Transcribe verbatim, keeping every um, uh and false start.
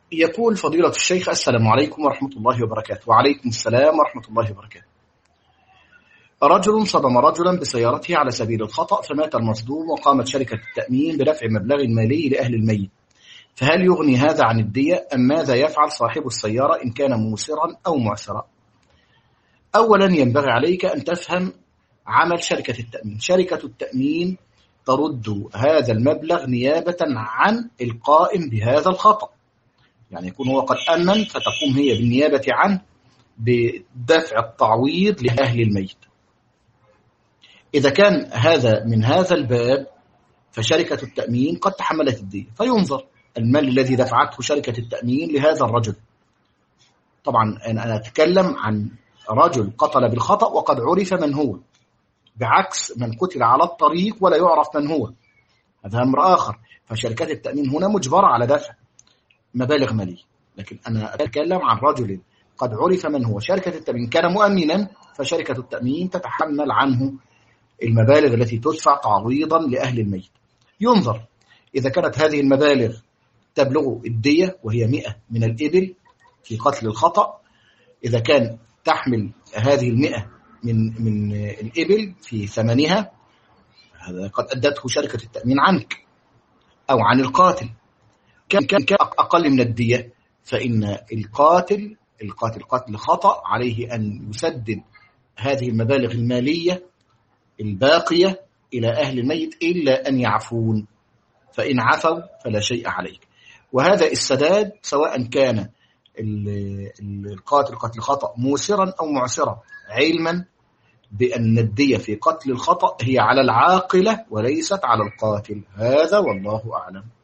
يقول فضيلة الشيخ: السلام عليكم ورحمة الله وبركاته. وعليكم السلام ورحمة الله وبركاته. رجل صدم رجلا بسيارته على سبيل الخطأ فمات المصدوم، وقامت شركة التأمين بدفع مبلغ مالي لأهل الميت، فهل يغني هذا عن الدية أم ماذا يفعل صاحب السيارة إن كان موسرا أو معسرا؟ أولا ينبغي عليك أن تفهم عمل شركة التأمين. شركة التأمين ترد هذا المبلغ نيابة عن القائم بهذا الخطأ، يعني يكون هو قد أمن فتقوم هي بالنيابة عنه بدفع التعويض لأهل الميت. إذا كان هذا من هذا الباب فشركة التأمين قد تحملت الدية، فينظر المال الذي دفعته شركة التأمين لهذا الرجل. طبعا أنا أتكلم عن رجل قتل بالخطأ وقد عرف من هو، بعكس من قتل على الطريق ولا يعرف من هو، هذا أمر آخر. فشركات التأمين هنا مجبرة على دفع مبالغ مالية، لكن أنا أتكلم عن رجل قد عرف من هو. شركة التأمين كان مؤمنا، فشركة التأمين تتحمل عنه المبالغ التي تدفع تعويضا لأهل الميت. ينظر إذا كانت هذه المبالغ تبلغ الدية وهي مئة من الإبل في قتل الخطأ، إذا كان تحمل هذه المئة من من الإبل في ثمنها، هذا قد أدته شركة التأمين عنك أو عن القاتل. كان كان أقل من الدية، فإن القاتل القاتل قتل خطأ عليه أن يسدد هذه المبالغ المالية الباقية إلى أهل الميت إلا أن يعفون، فإن عفوا فلا شيء عليك. وهذا السداد سواء كان القاتل قتل خطأ موسرا أو معسرا، علما بأن الدية في قتل الخطأ هي على العاقلة وليست على القاتل. هذا والله أعلم.